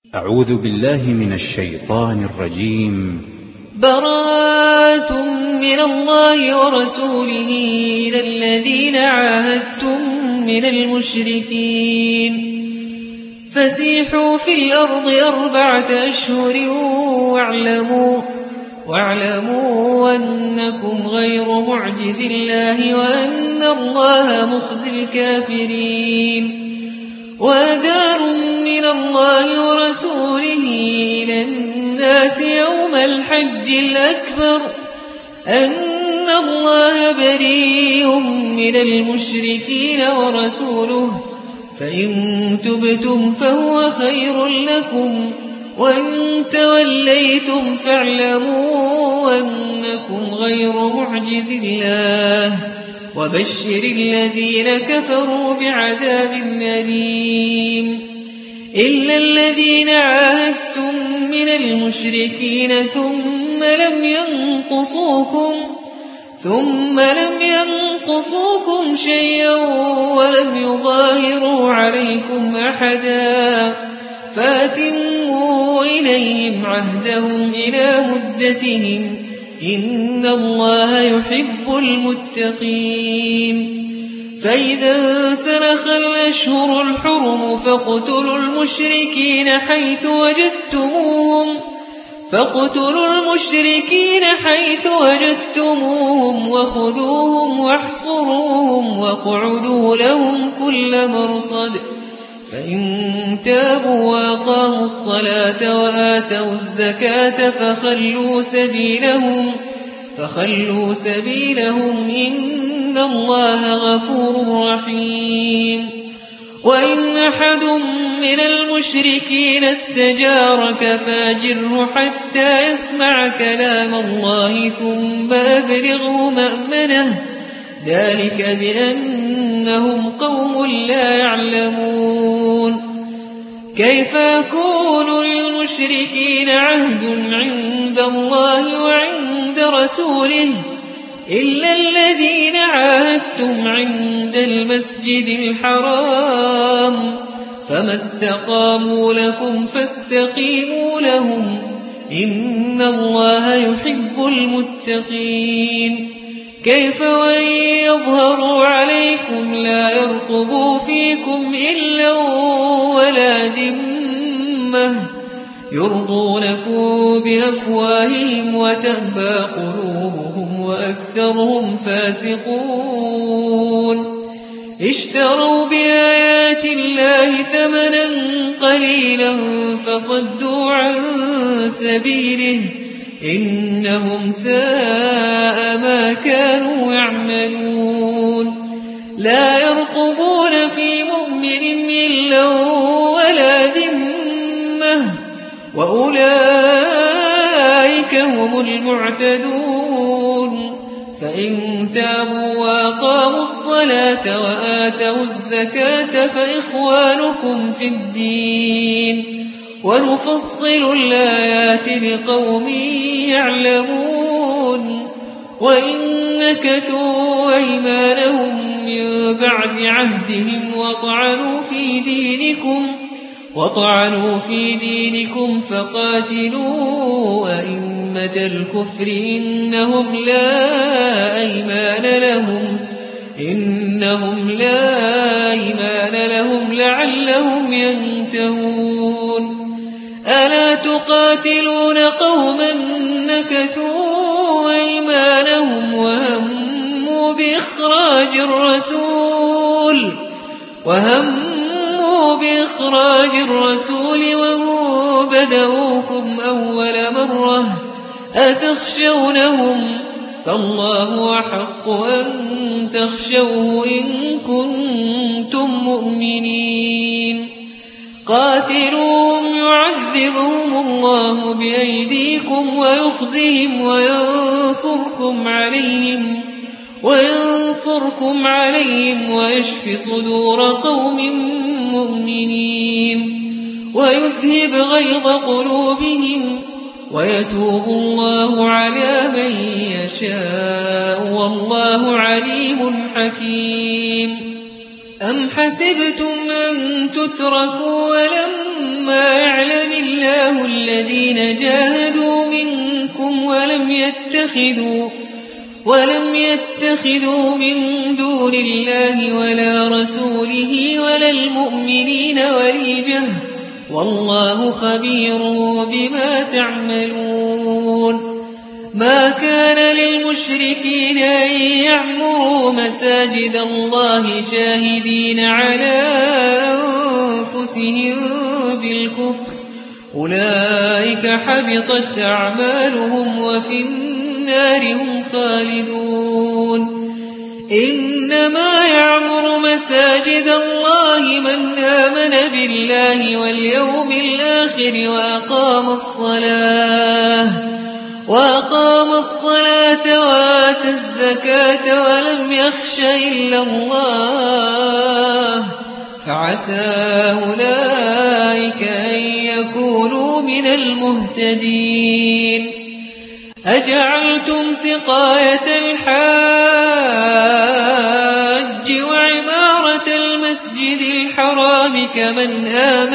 أعوذ بالله من الشيطان الرجيم. براءة من الله ورسوله إلى الذين عاهدتم من المشركين فسيحوا في الأرض 4 أشهر واعلموا أنكم غير معجز الله وأن الله مخزي الكافرين. وأذان من الله ورسوله إلى الناس يوم الحج الأكبر أن الله بريء من المشركين ورسوله فإن تبتم فهو خير لكم وإن توليتم فاعلموا أنكم غير معجز الله وبشر الذين كفروا بعذاب أليم. إلا الذين عاهدتم من المشركين ثم لم ينقصوكم شيئا ولم يظاهروا عليكم أحدا فأتموا إليهم عهدهم إلى مدتهم إن الله يحب المتقين. فإذا انسلخ الأشهر الحرم فاقتلوا المشركين حيث وجدتموهم وخذوهم واحصروهم واقعدوا لهم كل مرصد. فإن تابوا وأقاموا الصلاة وآتوا الزكاة فخلوا سبيلهم إن الله غفور رحيم. وإن أحد من المشركين استجارك فاجره حتى يسمع كلام الله ثم أبلغه مأمنه ذلك بأنهم قوم لا يعلمون. كيف يكون للمشركين عهد عند الله وعند رسوله إلا الذين عاهدتم عند المسجد الحرام فما استقاموا لكم فاستقيموا لهم إن الله يحب المتقين. كيف وإن يظهروا عليكم لا يرقبوا فيكم إلا ولا ذمة يرضونكم بأفواههم وتأبى قلوبهم وأكثرهم فاسقون. اشتروا بآيات الله ثمنا قليلا فصدوا عن سبيله إنهم ساء ما كانوا يعملون. لا يرقبون في مؤمن إلا ولا ذمة وأولئك هم المعتدون. فإن تابوا وأقاموا الصلاة وآتوا الزكاة فإخوانكم في الدين ونفصل الآيات لقوم يعلمون. وإن نكثوا أيمانهم من بعد عهدهم وطعنوا في دينكم فقاتلوا أئمة الكفر إنهم لا أيمان لهم لعلهم ينتهون. ألا تقاتلون قوما نكثوا أيمانهم وهموا بإخراج الرسول وهم بدؤوكم أول مرة أتخشونهم فالله أحق أن تخشوه إن كنتم مؤمنين. قاتلوهم يعذبهم الله بأيديكم ويخزهم وينصركم عليهم ويشف صدور قوم مؤمنين ويذهب غيظ قلوبهم ويتوب الله على من يشاء والله عليم حكيم. أم حسبتم أن تتركوا ولما يعلم الله الذين جاهدوا منكم ولم يتخذوا من دون الله ولا رسوله ولا المؤمنين وليجة والله خبير بما تعملون ما كان للمشركين أن يعمروا مساجد الله شاهدين على أنفسهم بالكفر أولئك حبطت أعمالهم وفي النار هم خالدون إنما يعمر مساجد الله من آمن بالله واليوم الآخر وأقام الصلاة وآتى الزكاة ولم يخش إلا الله فعسى أولئك أن يكونوا من المهتدين أجعلتم سقاية الحاج وعمارة المسجد الحرام كمن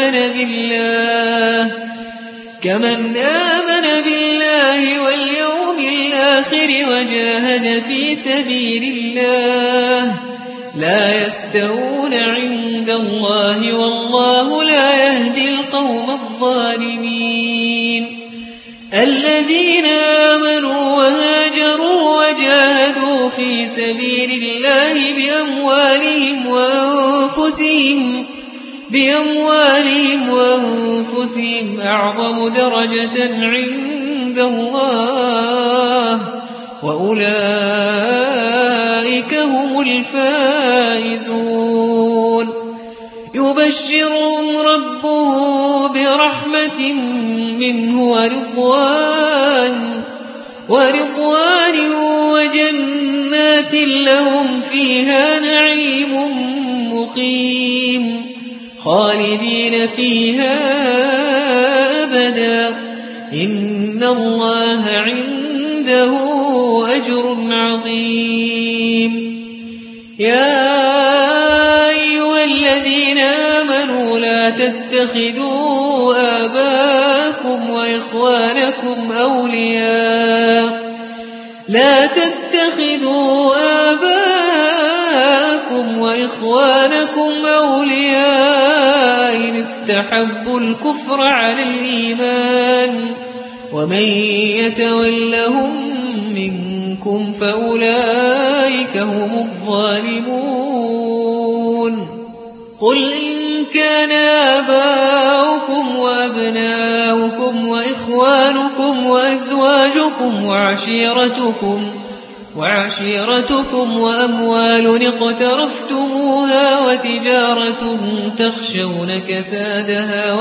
آمن بالله واليوم الآخر وجاهد في سبيل الله لا يستوون عند الله والله لا يهدي القوم الظالمين الذين آمنوا وهاجروا وجاهدوا في سبيل الله بأموالهم وأنفسهم أعظم درجة عند الله وأولئك هم الفائزون يبشرهم ربه برحمة منه ورضوان وجنات لهم فيها نعيم مقيم خالدين فيها أبدا إن الله عنده أجر عظيم يا أيها الذين آمنوا لا تتخذوا آباءكم وإخوانكم أولياء إن استحبوا الكفر على الإيمان ومن يتولهم منكم فأولئك هم الظالمون قل إن كان آباؤكم وأبناؤكم وإخوانكم وأزواجكم وعشيرتكم وأموال اقترفتموها وتجارة تخشون كسادها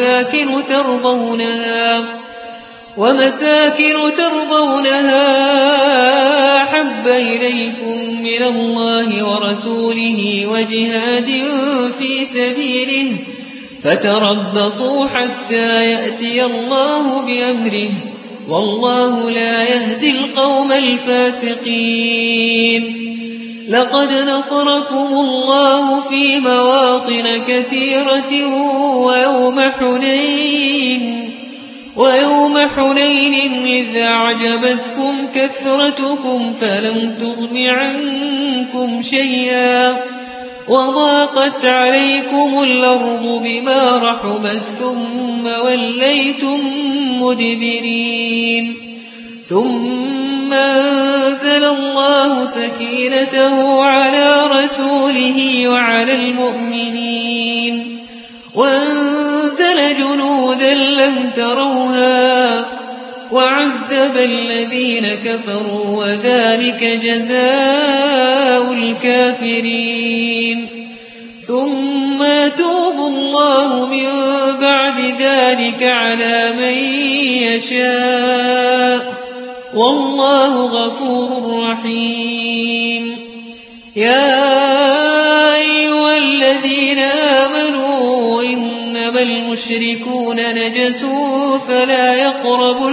ومساكن ترضونها أحب إليكم من الله ورسوله وجهاد في سبيله فتربصوا حتى يأتي الله بأمره والله لا يهدي القوم الفاسقين لقد نصركم الله في مواطن كثيرة ويوم حنين إذ أعجبتكم كثرتكم فلم تغن عنكم شيئا وضاقت عليكم الأرض بما رحبت ثم وليتم مدبرين ثم أنزل الله سكينته على رسوله وعلى المؤمنين وأنزل جنودا لم تروها وعذب الذين كفروا وذلك جزاء الكافرين ثم يتوب الله من بعد ذلك على من يشاء والله غفور رحيم يا أيها الذين آمنوا إنما المشركون نجس فلا يقربوا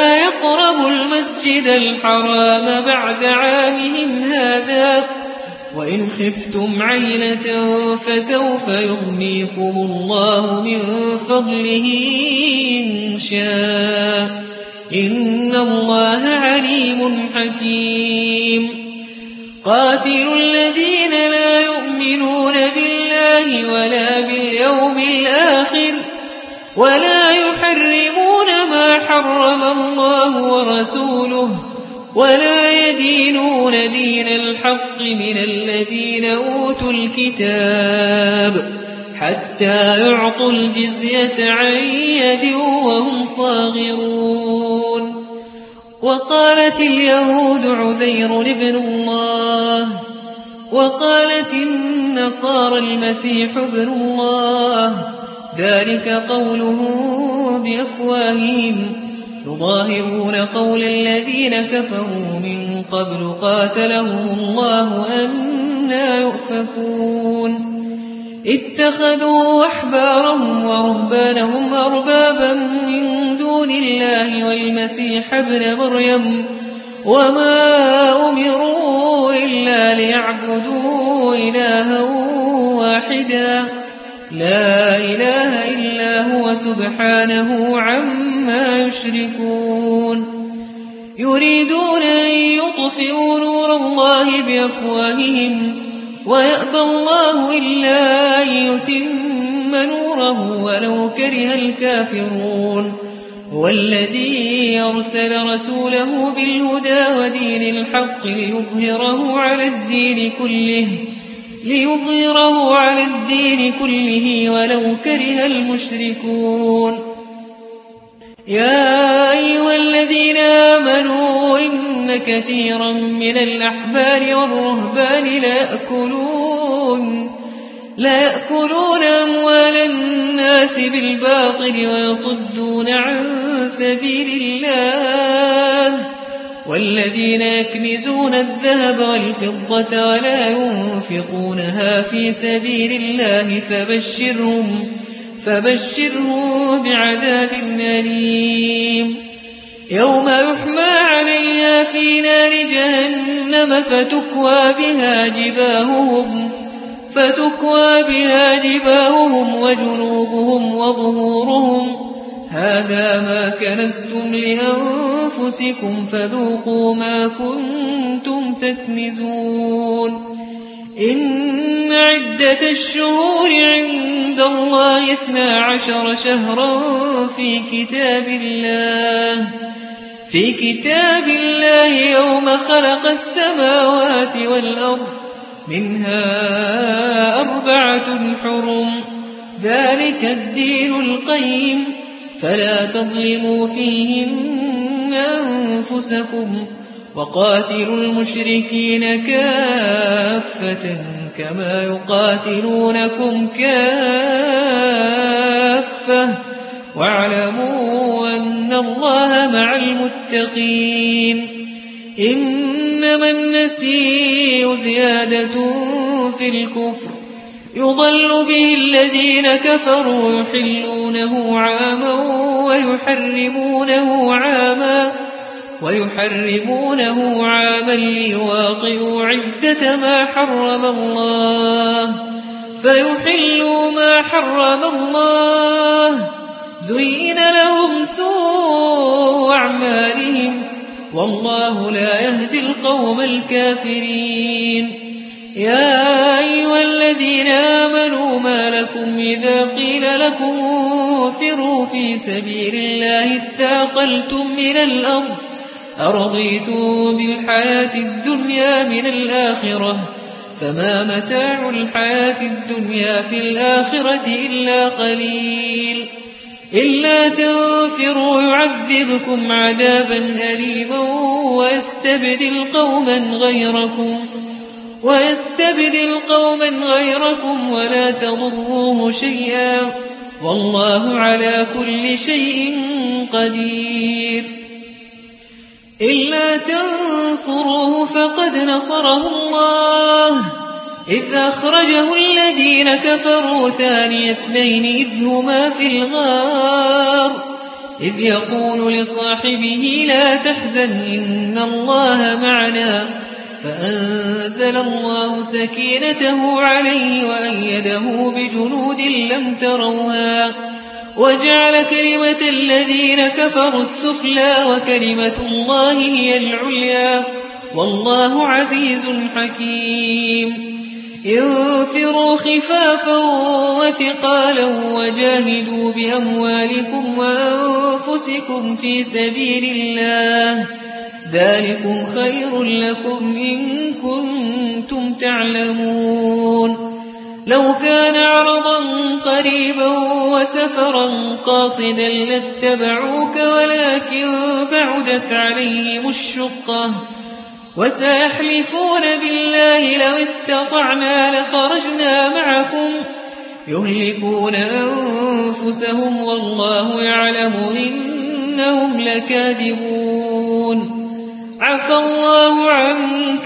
المسجد الحرام بعد عامهم هذا وإن خفتم عيلة فسوف يغنيكم الله من فضله إن شاء إن الله عليم حكيم قاتلوا الذين لا يؤمنون بالله ولا باليوم الآخر ولا يحرمون ما حرم الله ورسوله ولا يدينون دين الحق من الذين أوتوا الكتاب حتى يعطوا الجزية عن يد وهم صاغرون وقالت اليهود عزير ابن الله وقالت النصارى المسيح ابن الله ذلك قولهم بأفواههم يظاهرون قول الذين كفروا من قبل قاتلهم الله أنى يؤفكون اتخذوا أحبارهم ورهبانهم أربابا من دون الله والمسيح ابن مريم وما أمروا إلا ليعبدوا إلها واحدا لا إله إلا هو سبحانه عما يشركون يريدون أن يطفئوا نور الله بأفواههم ويأبى الله إلا أن يتم نوره ولو كره الكافرون هو الذي أرسل رسوله بالهدى ودين الحق ليظهره على الدين كله ولو كره المشركون يا أيها الذين آمنوا إن كثيرا من الأحبار والرهبان لا يأكلون أموال الناس بالباطل ويصدون عن سبيل الله والذين يكنزون الذهب والفضة ولا ينفقونها في سبيل الله فبشرهم بعذاب أليم يوم يحمى عليها في نار جهنم فتكوى بها جباههم وجنوبهم وظهورهم هذا ما كنزتم لأنفسكم فذوقوا ما كنتم تكنزون إن عدة الشهور عند الله 12 شهرا في كتاب الله يوم خلق السماوات والأرض منها 4 حرم ذلك الدين القيم فلا تظلموا فيهن أنفسكم وقاتلوا المشركين كافة كما يقاتلونكم كافة واعلموا أن الله مع المتقين إنما النسيء زيادة في الكفر يضل به الذين كفروا يحلونه عاما ويحرمونه عاما ليواطئوا عدة ما حرم الله فيحلوا ما حرم الله زين لهم سوء أعمالهم والله لا يهدي القوم الكافرين يا أيها الذين آمنوا ما لكم إذا قيل لكم انفروا في سبيل الله اثاقلتم من الأرض أرضيتم بالحياة الدنيا من الآخرة فما متاع الحياة الدنيا في الآخرة إلا قليل إلا تنفروا يعذبكم عذابا أليما ويستبدل قوما غيركم ولا تضروه شيئا والله على كل شيء قدير إلا تنصروه فقد نصره الله إذ أخرجه الذين كفروا ثاني اثنين إذ هما في الغار إذ يقول لصاحبه لا تحزن إن الله معنا فأنزل الله سكينته عليه وأيده بجنود لم تروها وجعل كلمة الذين كفروا السفلى وكلمة الله هي العليا والله عزيز حكيم انفروا خفافا وثقالا وجاهدوا بأموالكم وأنفسكم في سبيل الله ذلكم خير لكم إن كنتم تعلمون لو كان عرضا قريبا وسفرا قاصدا لاتبعوك ولكن بعدت عليهم الشقة وسيحلفون بالله لو استطعنا لخرجنا معكم يهلكون أنفسهم والله يعلم إنهم لكاذبون عفى الله عنك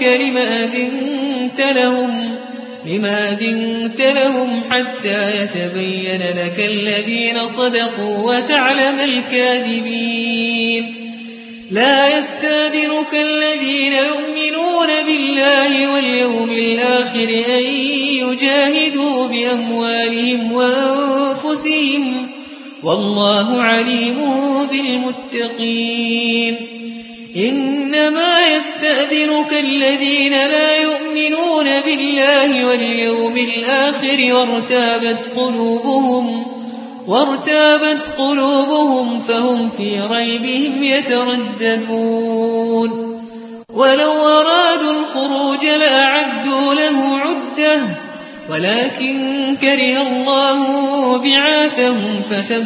لما أذنت لهم حتى يتبين لك الذين صدقوا وتعلم الكاذبين لا يستأذنك الذين يؤمنون بالله واليوم الآخر أن يجاهدوا بأموالهم وأنفسهم والله عليم بالمتقين إنما يستأذنك الذين لا يؤمنون بالله واليوم الآخر وارتابت قلوبهم فهم في ريبهم يترددون ولو أرادوا الخروج لأعدوا له عدة ولكن كره الله بعاثهم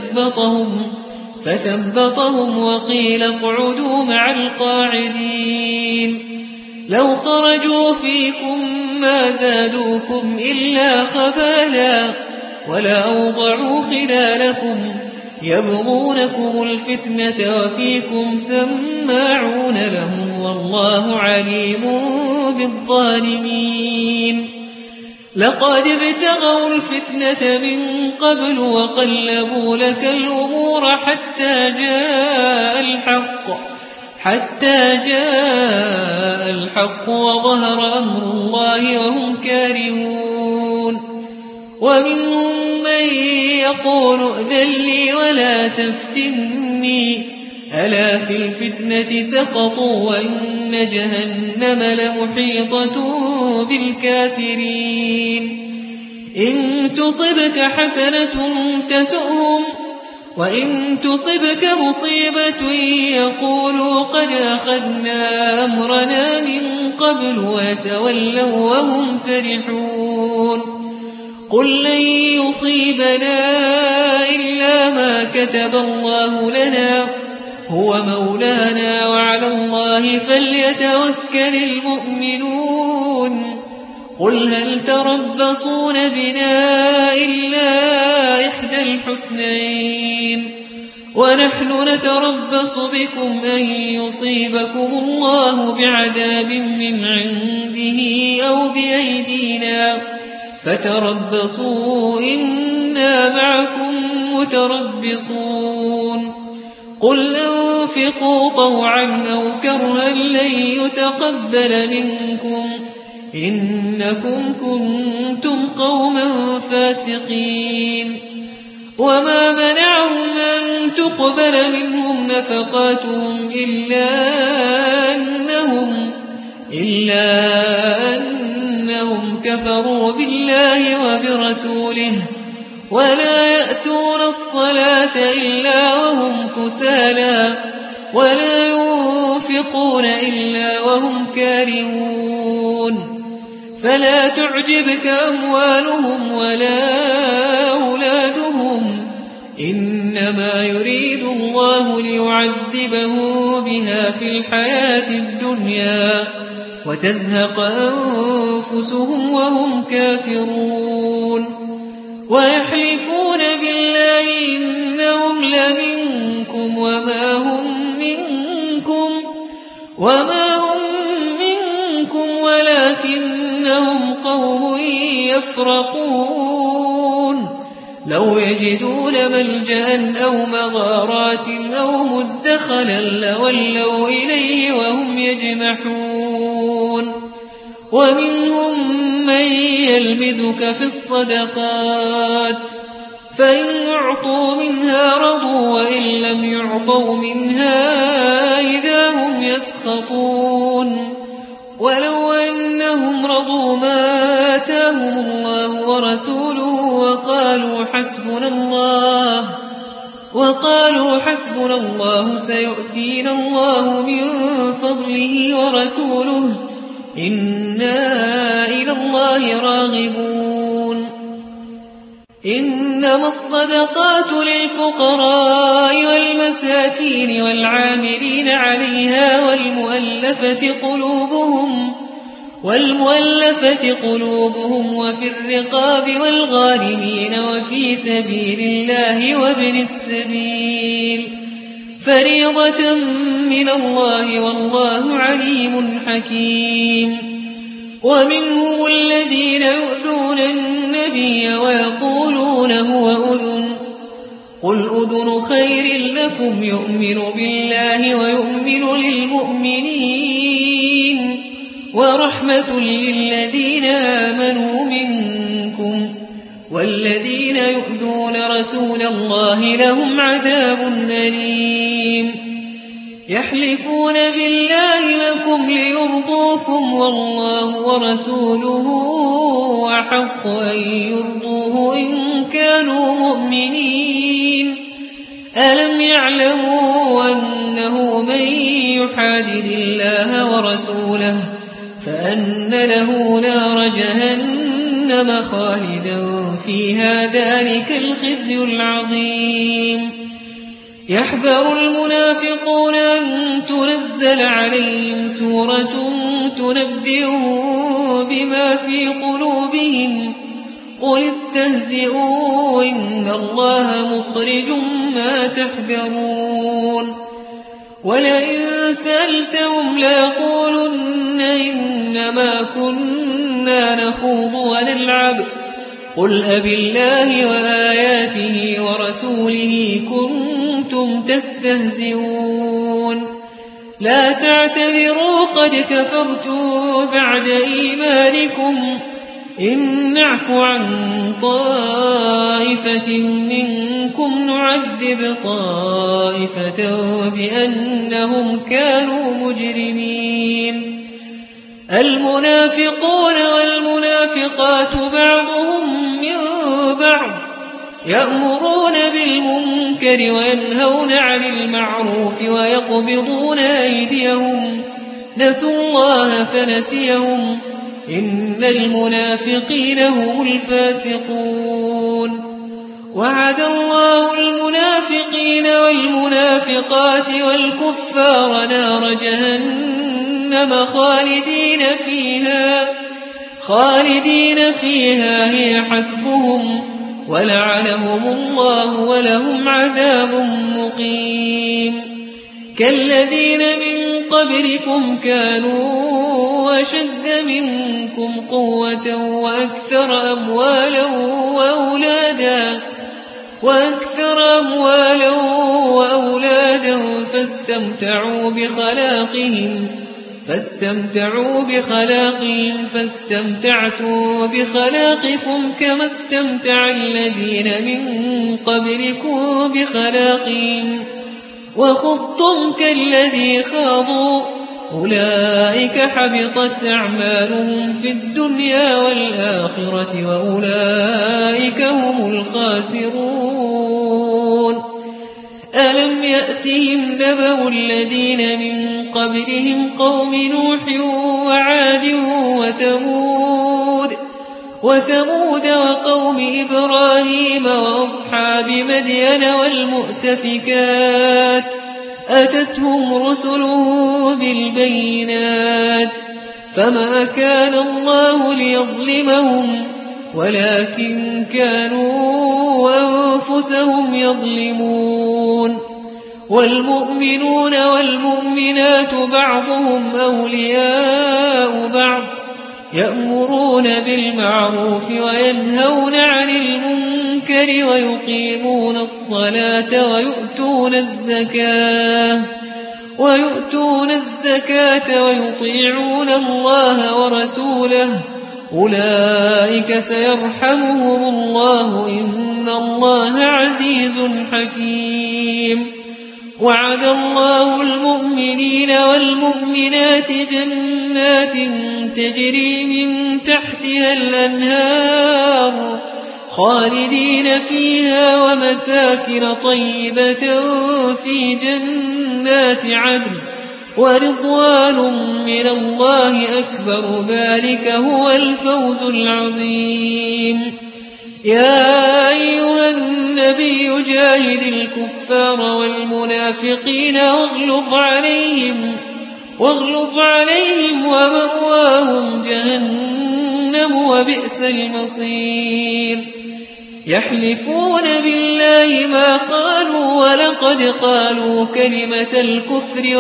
فثبطهم وقيل اقعدوا مع القاعدين لو خرجوا فيكم ما زادوكم إلا خبالا ولا أوضعوا خلالكم يبغونكم الفتنة وفيكم سماعون لهم والله عليم بالظالمين لقد ابتغوا الفتنة من قبل وقلبوا لك الأمور حتى جاء الحق وظهر أمر الله وهم كارهون ومنهم من يقول ائذن لي ولا تفتني ألا في الفتنة سقطوا وإن جهنم لمحيطة بالكافرين إن تصبك حسنة تسؤهم وإن تصبك مصيبة يقولوا قد أخذنا أمرنا من قبل ويتولوا وهم فرحون قل لن يصيبنا إلا ما كتب الله لنا هو مولانا وعلى الله فليتوكل المؤمنون قل هل تربصون بنا إلا إحدى الحسنين ونحن نتربص بكم أن يصيبكم الله بعذاب من عنده أو بأيدينا فتربصوا إنا معكم متربصون قل أنفقوا طوعا أو كرها لن يتقبل منكم إنكم كنتم قوما فاسقين وما منعهم أن تقبل منهم نفقاتهم إلا أنهم كفروا بالله وبرسوله ولا يأتون الصلاة إلا وهم كسالى ولا ينفقون إلا وهم كارهون فلا تعجبك أموالهم ولا أولادهم إنما يريد الله ليعذبهم بها في الحياة الدنيا وتزهق أنفسهم وهم كافرون ويحلفون بالله إنهم لمنكم وما هم منكم ولكنهم قوم يفرقون لو يجدون ملجأ أو مغارات أو مدخلا لولوا إليه وهم يجمحون ومنهم من يلمزك في الصدقات فإن أعطوا منها رضوا وإن لم يعطوا منها إذا هم يسخطون ولو أنهم رضوا ما آتاهم الله ورسوله وقالوا حسبنا الله سيؤتينا الله من فضله ورسوله إنا إلى الله راغبون إنما الصدقات للفقراء والمساكين والعاملين عليها والمؤلفة قلوبهم وفي الرقاب والغارمين وفي سبيل الله وابن السبيل فريضة من الله والله عليم حكيم ومنهم الذين يؤذون النبي ويقولون هو أذن قل أذن خير لكم يؤمن بالله ويؤمن للمؤمنين ورحمة للذين آمنوا منكم والذين يؤذون رسول الله لهم عذاب أليم يحلفون بالله لكم ليرضوكم والله ورسوله أحق أن يرضوه إن كانوا مؤمنين ألم يعلموا أنه من يحادد الله ورسوله فأن له نار جهنم خالدا فيها ذلك الخزي العظيم يحذر المنافقون أن تنزل عليهم سورة تنبئهم بما في قلوبهم قل استهزئوا إن الله مخرج ما تحذرون ولئن سألتهم ليقولن إنما كنا نخوض ونلعب قل أبالله وآياته ورسوله كنتم تستهزئون لا تعتذروا قد كفرتم بعد إيمانكم إن نعف عن طائفة منكم نعذب طائفة بأنهم كانوا مجرمين المنافقون والمنافقات بعضهم من بعض يأمرون بالمنكر وينهون عن المعروف ويقبضون أيديهم نسوا الله فنسيهم إن المنافقين هم الفاسقون وعد الله المنافقين والمنافقات والكفار نار جهنم خالدين فيها هي حسبهم ولعنهم الله ولهم عذاب مقيم كالذين من قبلكم كانوا أشد منكم قوة وأكثر أموالا وأولادا فاستمتعوا بخلاقهم فاستمتعتم بخلاقكم كما استمتع الذين من قبلكم بخلاقهم وخضتم كالذي خاضوا أولئك حبطت أعمالهم في الدنيا والآخرة وأولئك هم الخاسرون ألم يأتهم نبأ الذين من قبلهم قوم نوح وعاد وثمود وقوم إبراهيم وأصحاب مدين والمؤتفكات أتتهم رسله بالبينات فما كان الله ليظلمهم ولكن كانوا أنفسهم يظلمون والمؤمنون والمؤمنات بعضهم أولياء بعض يأمرون بالمعروف وينهون عن المنكر ويقيمون الصلاة ويؤتون الزكاة ويؤتون الزكاة ويطيعون الله ورسوله أولئك سيرحمهم الله إن الله عزيز حكيم. وعد الله المؤمنين والمؤمنات جنات تجري من تحتها الأنهار خالدين فيها ومساكن طيبة في جنات عدن ورضوان من الله أكبر ذلك هو الفوز العظيم. يا أيها النبي جاهد الكفار والمنافقين واغلظ عليهم ومأواهم جهنم وبئس المصير. يحلفون بالله ما قالوا ولقد قالوا كلمة الكفر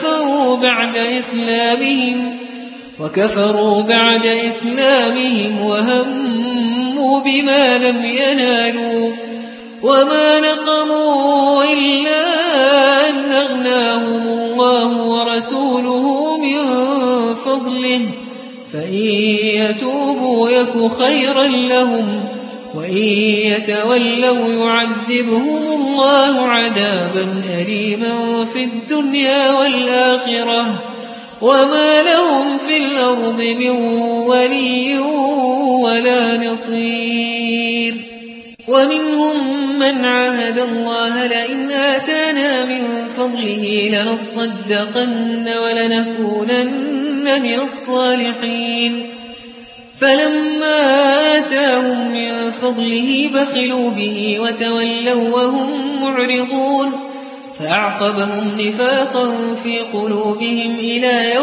وكفروا بعد إسلامهم وهموا بما لم ينالوا وما نقموا إلا أن أغناهم الله ورسوله من فضله فإن يتوبوا يك خيرا لهم وإن يتولوا يعذبهم الله عذابا أليما في الدنيا والآخرة وما لهم في الأرض من ولي ولا نصير. ومنهم من عاهد الله لئن آتانا من فضله لنصدقن ولنكونن من الصالحين فلما آتاهم من فضله بخلوا به وتولوا وهم معرضون فأعقبهم نفاقا في قلوبهم إلى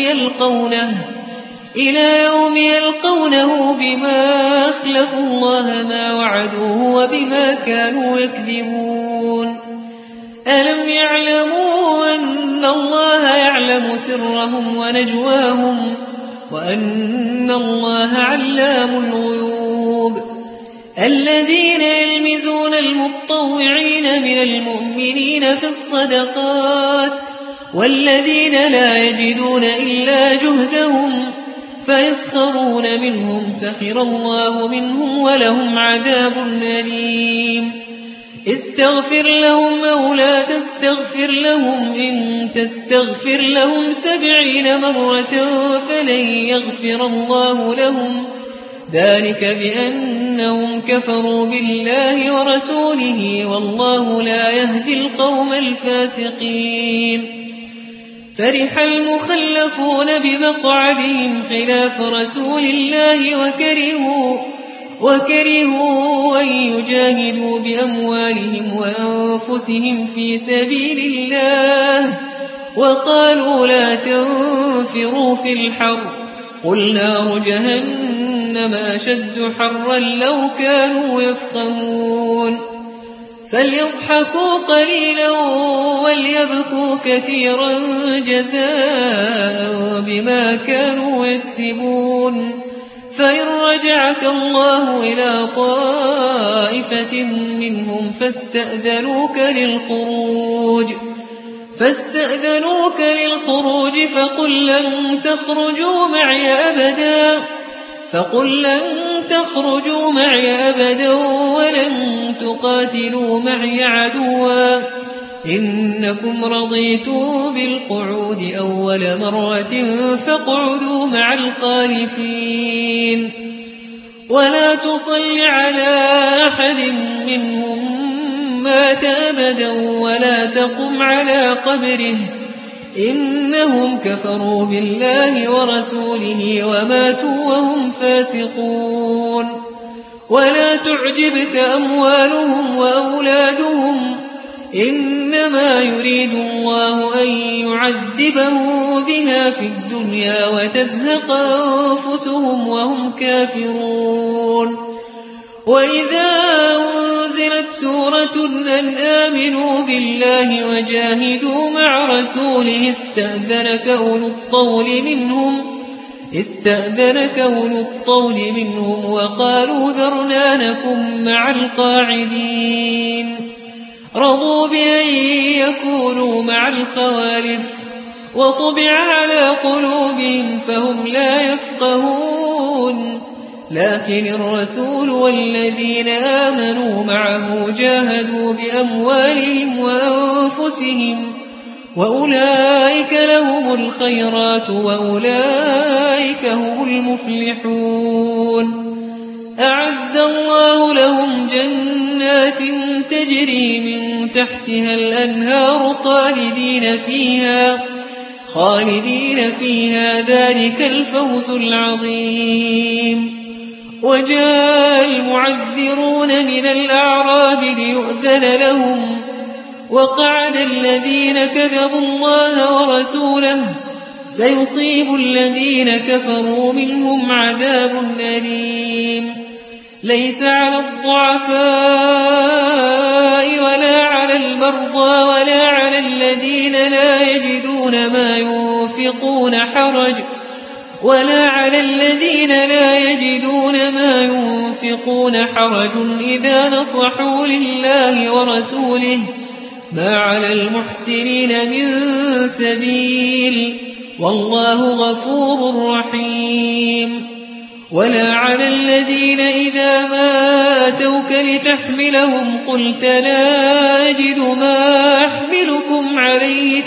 يوم يلقونه بما أخلفوا الله ما وعدوه وبما كانوا يكذبون. ألم يعلموا أن الله يعلم سرهم ونجواهم وأن الله علام الغيوب. الذين يلمزون المتطوعين من المؤمنين في الصدقات والذين لا يجدون إلا جهدهم فيسخرون منهم سخر الله منهم ولهم عذاب أليم. استغفر لهم أو لا تستغفر لهم إن تستغفر لهم 70 مرة فلن يغفر الله لهم ذلك بأنهم كفروا بالله ورسوله والله لا يهدي القوم الفاسقين. فرح المخلفون بمقعدهم خلاف رسول الله وكرهوا أن يجاهدوا بأموالهم وأنفسهم في سبيل الله وقالوا لا تنفروا في الحر قل نار جهنم أشد حرا لو كانوا يفقهون. فليضحكوا قليلا وليبكوا كثيرا جزاء بما كانوا يكسبون. فإن رجعك الله إلى طائفة منهم فاستأذنوك للخروج فقل لن تخرجوا معي أبدا ولن تقاتلوا معي عدوا إنكم رضيتم بالقعود أول مرة فاقعدوا مع الخالفين. ولا تصل على أحد منهم مات أبدا ولا تقم على قبره إنهم كفروا بالله ورسوله وماتوا وهم فاسقون. ولا تعجبك أموالهم وأولادهم إنما يريد الله أن يعذبهم بها في الدنيا وتزهق أنفسهم وهم كافرون. وإذا أنزلت سورة أن آمنوا بالله وجاهدوا مع رسوله استأذنك أولو الطول منهم وقالوا ذرنا نكن مع القاعدين. رضوا بأن يكونوا مع الخوالف وطبع على قلوبهم فهم لا يفقهون لكن الرسول والذين آمنوا معه جاهدوا بأموالهم وأنفسهم وأولئك لهم الخيرات وأولئك هم المفلحون أعد الله لهم جنات تجري من تحتها الأنهار خالدين فيها ذلك الفوز العظيم. وجاء المعذرون من الأعراب ليؤذن لهم وقعد الذين كذبوا الله ورسوله سيصيب الذين كفروا منهم عذاب أليم. ليس على الضعفاء ولا على المرضى ولا على الذين لا يجدون ما ينفقون حرج إذا نصحوا لله ورسوله ما على المحسنين من سبيل والله غفور رحيم. ولا على الذين إذا ما أتوك لتحملهم قلت لا أجد ما أحملكم عليه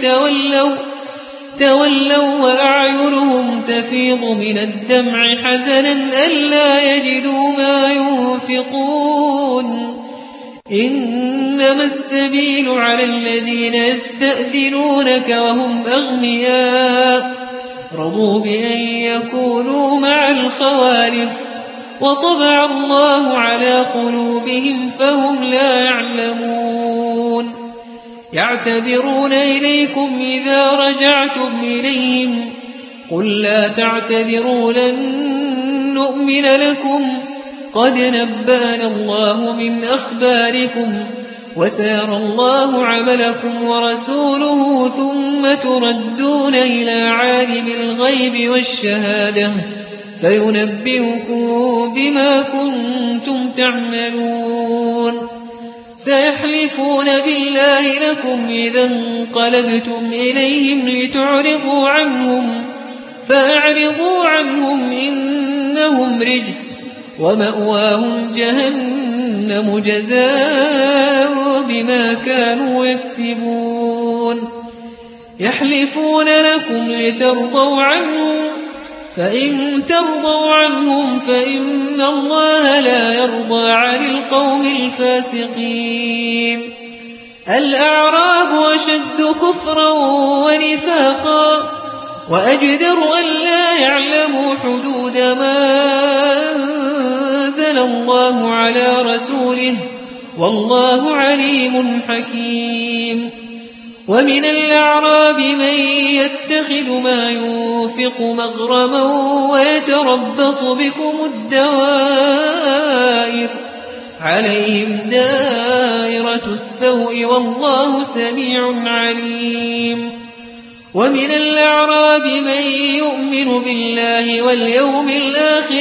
تولوا وأعينهم تفيض من الدمع حزنا ألا يجدوا ما ينفقون. إنما السبيل على الذين يستأذنونك وهم أغنياء رضوا بأن يكونوا مع الخوالف وطبع الله على قلوبهم فهم لا يعلمون. يعتذرون إليكم إذا رجعتم إليهم قل لا تعتذروا لن نؤمن لكم قد نبأنا الله من أخباركم وسيرى الله عملكم ورسوله ثم تردون إلى عالم الغيب والشهادة فينبئكم بما كنتم تعملون. سيحلفون بالله لكم إذا انقلبتم إليهم لتعرضوا عنهم فأعرضوا عنهم إنهم رجس ومأواهم جهنم جزاء بما كانوا يكسبون. يحلفون لكم لترضوا عنهم فإن ترضوا عنهم فإن الله لا يرضى عن القوم الفاسقين. الأعراب أشد كفرا ونفاقا وأجدر أن لا يعلموا حدود ما أنزل الله على رسوله والله عليم حكيم. ومن الأعراب من يتخذ ما ينفق مغرما ويتربص بكم الدوائر عليهم دائرة السوء والله سميع عليم. ومن الأعراب من يؤمن بالله واليوم الآخر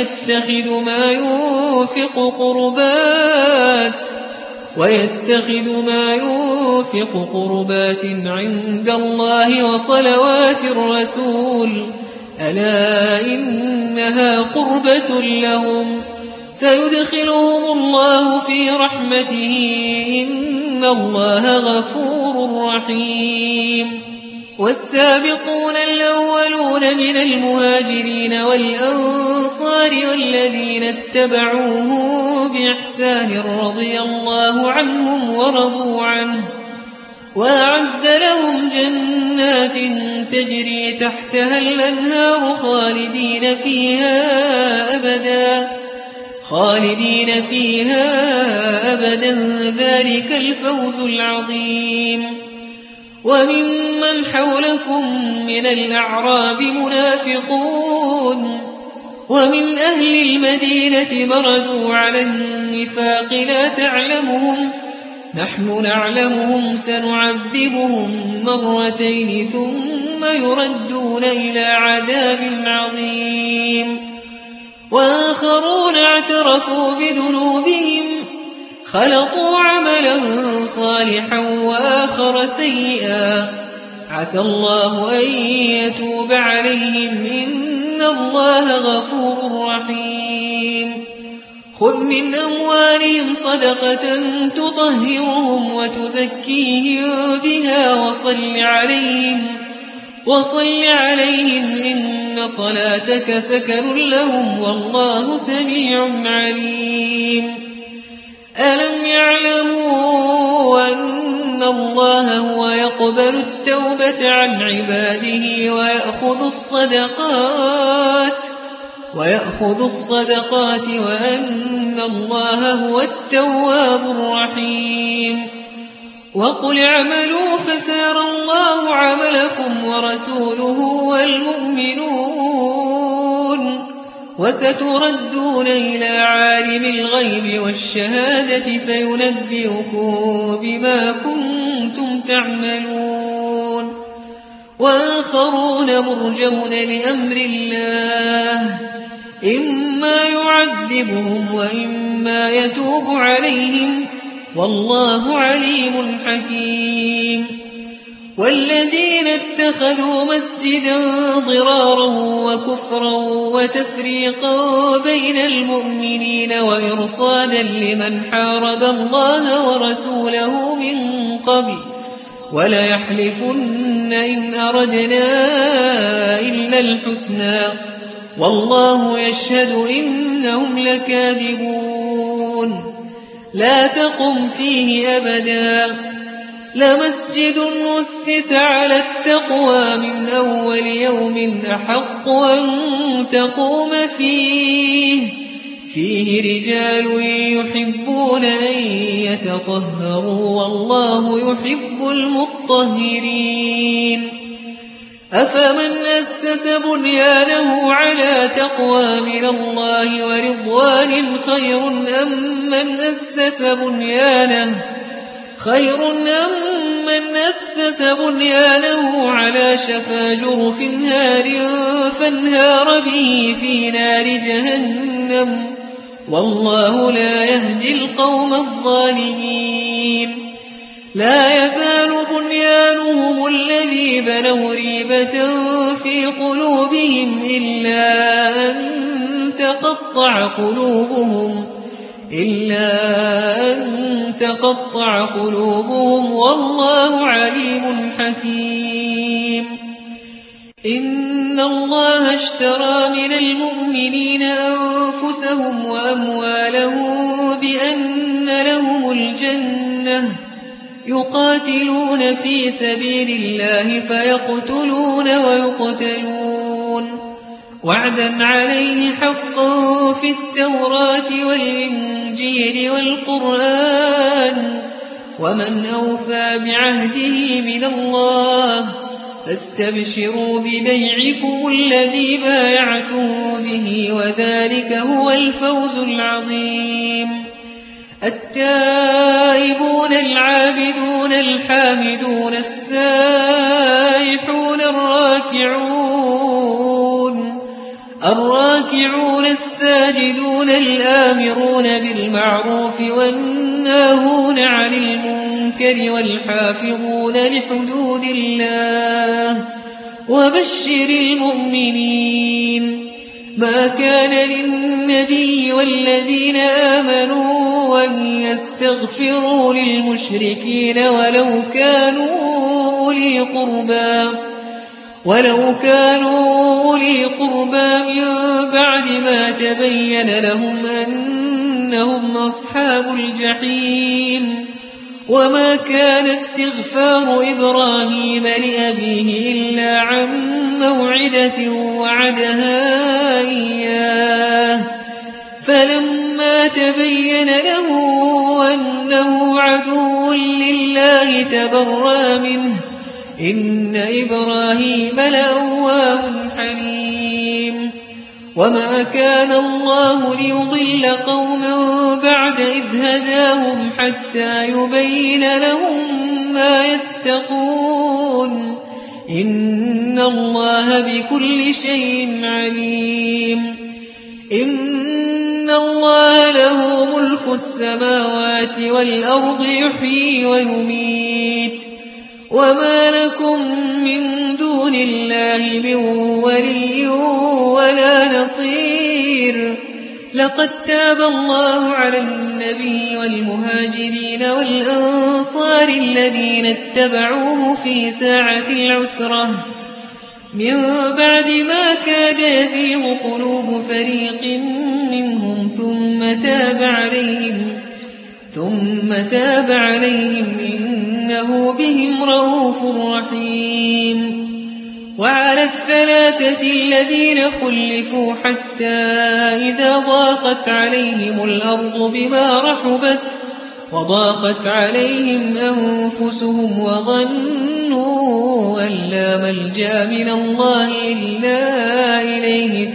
ويتخذ ما ينفق قربات عند الله وصلوات الرسول ألا إنها قربة لهم سيدخلهم الله في رحمته إن الله غفور رحيم. والسابقون الأولون من المهاجرين والأنصار والذين اتبعوه بإحسان رضي الله عنهم ورضوا عنه وأعد لهم جنات تجري تحتها الأنهار خالدين فيها أبدا ذلك الفوز العظيم. وممن حولكم من الأعراب منافقون ومن أهل المدينة مردوا على النفاق لا تعلمهم نحن نعلمهم سنعذبهم مرتين ثم يردون إلى عذاب عظيم. وآخرون اعترفوا بذنوبهم خلطوا عملا صالحا وآخر سيئا عسى الله أن يتوب عليهم إن الله غفور رحيم خذ من أموالهم صدقة تطهرهم وتزكيهم بها وصل عليهم إن صلاتك سكن لهم والله سميع عليم ألم يعلموا أن الله هو يقبل التوبة عن عباده ويأخذ الصدقات وأن الله هو التواب الرحيم وقل اعملوا فسيرى الله عملكم ورسوله والمؤمنون وستردون إلى عالم الغيب والشهادة فينبئكم بما كنتم تعملون وآخرون مرجون لأمر الله إما يعذبهم وإما يتوب عليهم والله عليم حكيم والذين اتخذوا مسجدا ضرارا وكفرا وتفريقا بين المؤمنين وإرصادا لمن حارب الله ورسوله من قبل وليحلفن إن أردنا إلا الحسنى والله يشهد إنهم لكاذبون لا تقم فيه أبدا لمسجد أسس على التقوى من أول يوم أحق أن تقوم فيه رجال يحبون أن يتطهروا والله يحب المطهرين أفمن أسس بنيانه على تقوى من الله ورضوان خير أم من أسس بنيانه على شفا جرف هار فانهار به في نار جهنم والله لا يهدي القوم الظالمين لا يزال بنيانهم الذي بنوا ريبة في قلوبهم إلا أن تقطع قلوبهم والله عليم حكيم إن الله اشترى من المؤمنين أنفسهم وأموالهم بأن لهم الجنة يقاتلون في سبيل الله فيقتلون ويقتلون وعدا عليه حقا في التوراة والإنجيل والقرآن ومن أوفى بعهده من الله فاستبشروا ببيعكم الذي بايعتم به وذلك هو الفوز العظيم التائبون العابدون الحامدون السائحون الراكعون الساجدون الآمرون بالمعروف والناهون عن المنكر والحافظون لحدود الله وبشر المؤمنين ما كان للنبي والذين آمنوا أن يستغفروا للمشركين ولو كانوا أولي قربى من بعد ما تبين لهم أنهم أصحاب الجحيم وما كان استغفار إبراهيم لأبيه إلا عن موعدة وعدها إياه فلما تبين له أنه عدو لله تبرأ منه إن إبراهيم لأواه حليم وما كان الله ليضل قوما بعد إذ هداهم حتى يبين لهم ما يتقون إن الله بكل شيء عليم إن الله له ملك السماوات والأرض يحيي ويميت وما لكم من دون الله من ولي ولا نصير لقد تاب الله على النبي والمهاجرين والأنصار الذين اتبعوه في ساعة العسرة من بعد ما كاد يزيغ قلوب فريق منهم ثم تاب عليهم إنه بهم رؤوف رحيم وعلى الثلاثة الذين خلفوا حتى إذا ضاقت عليهم الأرض بما رحبت وضاقت عليهم أنفسهم وظنوا أن لا ملجأ من الله إلا إليه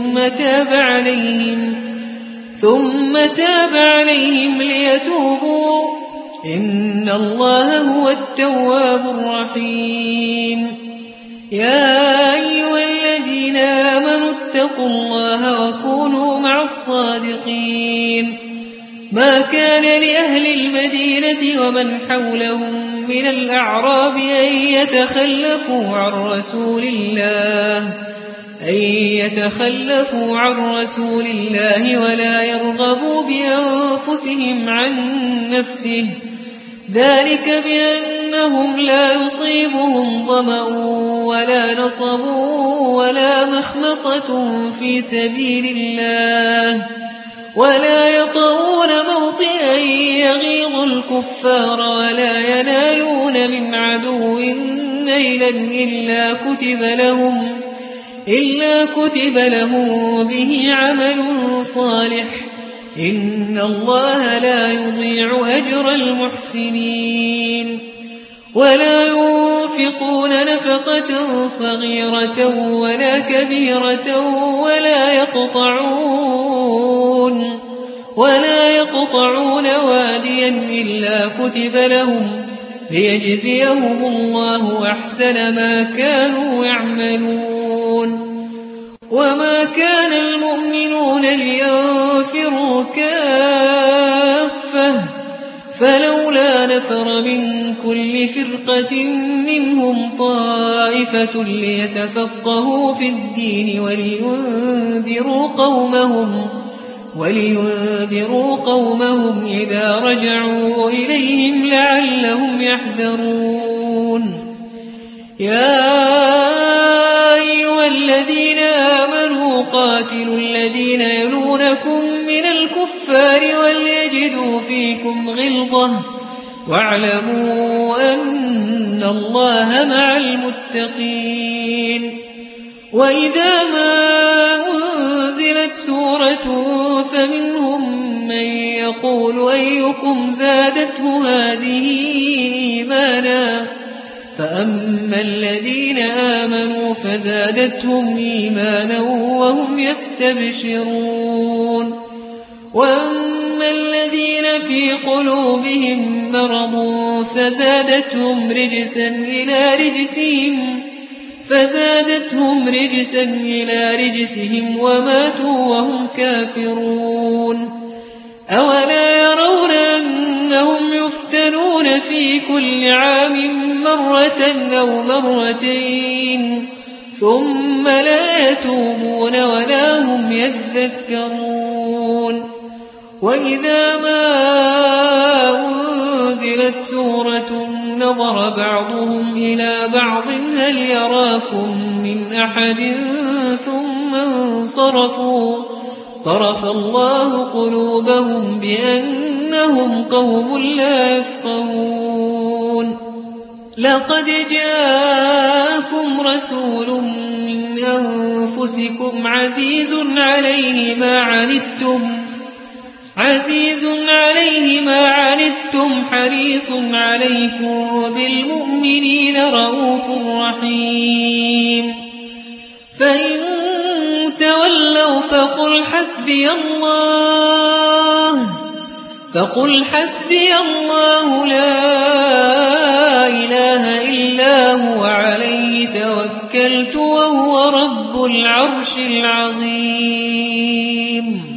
ثم تاب عليهم ليتوبوا إن الله هو التواب الرحيم يا أيها الذين آمنوا اتقوا الله وكونوا مع الصادقين ما كان لأهل المدينة ومن حولهم من الأعراب أن يتخلفوا عن رسول الله ولا يرغبوا بأنفسهم عن نفسه ذلك بأنهم لا يصيبهم ظمأ ولا نصب ولا مخمصة في سبيل الله ولا يطؤون موطئا يغيظ الكفار ولا ينالون من عدو نيلا إلا كتب لهم به عمل صالح إن الله لا يضيع أجر المحسنين ولا ينفقون نفقة صغيرة ولا كبيرة ولا يقطعون واديا إلا كتب لهم ليجزيهم الله أحسن ما كانوا يعملون وما كان المؤمنون لينفروا كافة فلولا نفر من كل فرقة منهم طائفة ليتفقهوا في الدين ولينذروا قومهم إذا رجعوا إليهم لعلهم يحذرون يا أيها الذين آمنوا قاتلوا الذين يلونكم من الكفار وليجدوا فيكم غلظة واعلموا أن الله مع المتقين وإذا ما أنزلت سورة فمنهم من يقول أيكم زادته هذه إيمانا فأما الذين آمنوا فزادتهم إيمانا وهم يستبشرون وأما الذين في قلوبهم مرض فزادتهم رجسا إلى رجسهم وماتوا وهم كافرون أولا يرون أنهم يفتنون في كل عام مرة أو مرتين ثم لا يتوبون ولا هم يذكرون وإذا ما أنزلت سورة نظر بعضهم إلى بعض هل يراكم من أحد ثم انصرفوا صرف الله قلوبهم بأنهم قوم لا يفقهون لقد جاءكم رسول من أنفسكم عزيز عليه ما عنتم حريص عليكم بالمؤمنين رؤوف رحيم فإن تولوا فقل حسبي الله لا إله إلا هو عليه توكلت وهو رب العرش العظيم